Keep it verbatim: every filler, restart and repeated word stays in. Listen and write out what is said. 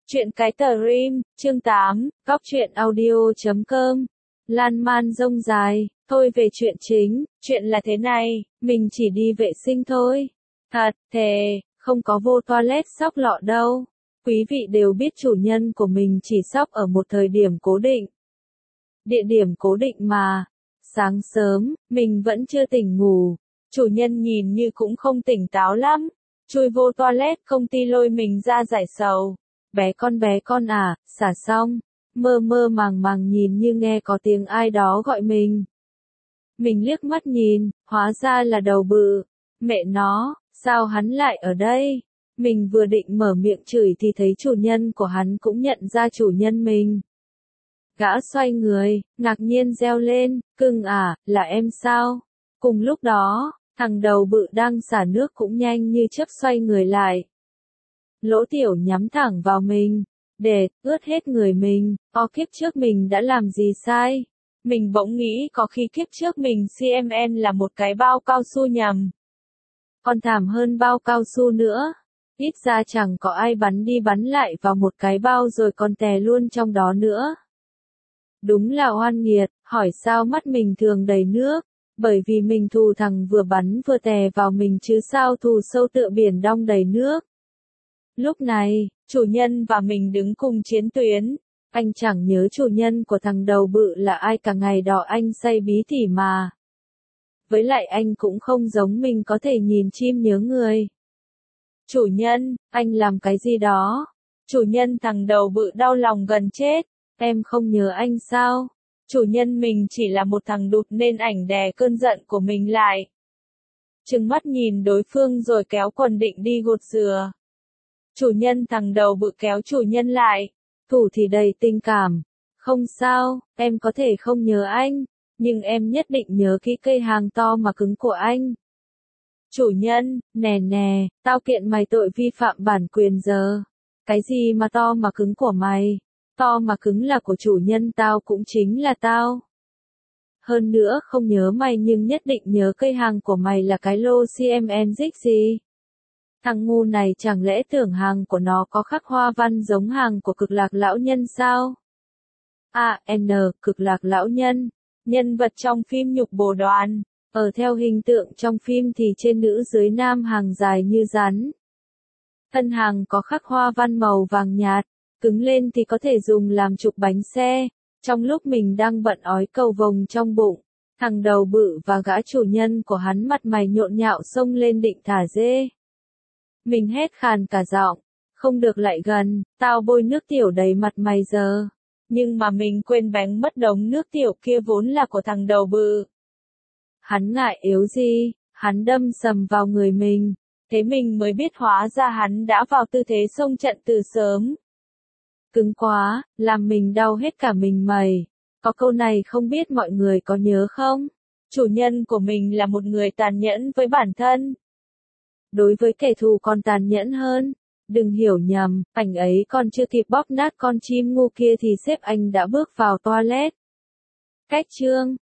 Chuyện cái tờ rim, chương tám, góc truyện audio chấm com. Lan man rông dài, thôi về chuyện chính, chuyện là thế này, mình chỉ đi vệ sinh thôi. Thật, thề, không có vô toilet xóc lọ đâu. Quý vị đều biết chủ nhân của mình chỉ xóc ở một thời điểm cố định. Địa điểm cố định mà. Sáng sớm, mình vẫn chưa tỉnh ngủ. Chủ nhân nhìn như cũng không tỉnh táo lắm. Chui vô toilet công ty lôi mình ra giải sầu. Bé con bé con à, xả xong. Mơ mơ màng màng nhìn như nghe có tiếng ai đó gọi mình. Mình liếc mắt nhìn, hóa ra là đầu bự. Mẹ nó, sao hắn lại ở đây? Mình vừa định mở miệng chửi thì thấy chủ nhân của hắn cũng nhận ra chủ nhân mình. Gã xoay người, ngạc nhiên reo lên, cưng à, là em sao? Cùng lúc đó, thằng đầu bự đang xả nước cũng nhanh như chớp xoay người lại. Lỗ tiểu nhắm thẳng vào mình, để ướt hết người mình, o kiếp trước mình đã làm gì sai? Mình bỗng nghĩ có khi kiếp trước mình xê em en là một cái bao cao su nhầm. Còn thảm hơn bao cao su nữa. Ít ra chẳng có ai bắn đi bắn lại vào một cái bao rồi còn tè luôn trong đó nữa. Đúng là oan nghiệt, hỏi sao mắt mình thường đầy nước, bởi vì mình thù thằng vừa bắn vừa tè vào mình chứ sao thù sâu tựa biển đong đầy nước. Lúc này, chủ nhân và mình đứng cùng chiến tuyến, anh chẳng nhớ chủ nhân của thằng đầu bự là ai cả ngày đó anh say bí tỉ mà. Với lại anh cũng không giống mình có thể nhìn chim nhớ người. Chủ nhân, anh làm cái gì đó? Chủ nhân thằng đầu bự đau lòng gần chết, em không nhớ anh sao? Chủ nhân mình chỉ là một thằng đụt nên ảnh đè cơn giận của mình lại. Trừng mắt nhìn đối phương rồi kéo quần định đi gột dừa. Chủ nhân thằng đầu bự kéo chủ nhân lại, thủ thì đầy tình cảm. Không sao, em có thể không nhớ anh, nhưng em nhất định nhớ kỹ cây hàng to mà cứng của anh. Chủ nhân, nè nè, tao kiện mày tội vi phạm bản quyền giờ. Cái gì mà to mà cứng của mày? To mà cứng là của chủ nhân tao cũng chính là tao. Hơn nữa không nhớ mày nhưng nhất định nhớ cây hàng của mày là cái lô xê em en dích gì? Thằng ngu này chẳng lẽ tưởng hàng của nó có khắc hoa văn giống hàng của Cực Lạc Lão Nhân sao? A N Cực Lạc Lão Nhân, nhân vật trong phim Nhục Bồ Đoàn, ở theo hình tượng trong phim thì trên nữ dưới nam hàng dài như rắn. Thân hàng có khắc hoa văn màu vàng nhạt, cứng lên thì có thể dùng làm trục bánh xe. Trong lúc mình đang bận ói cầu vồng trong bụng, thằng đầu bự và gã chủ nhân của hắn mặt mày nhộn nhạo xông lên định thả dê. Mình hét khàn cả giọng, không được lại gần, tao bôi nước tiểu đầy mặt mày giờ. Nhưng mà mình quên bánh mất đống nước tiểu kia vốn là của thằng đầu bự. Hắn ngại yếu gì, hắn đâm sầm vào người mình, thế mình mới biết hóa ra hắn đã vào tư thế xông trận từ sớm. Cứng quá, làm mình đau hết cả mình mày. Có câu này không biết mọi người có nhớ không? Chủ nhân của mình là một người tàn nhẫn với bản thân. Đối với kẻ thù còn tàn nhẫn hơn. Đừng hiểu nhầm, anh ấy còn chưa kịp bóp nát con chim ngu kia thì sếp anh đã bước vào toilet. Cách chương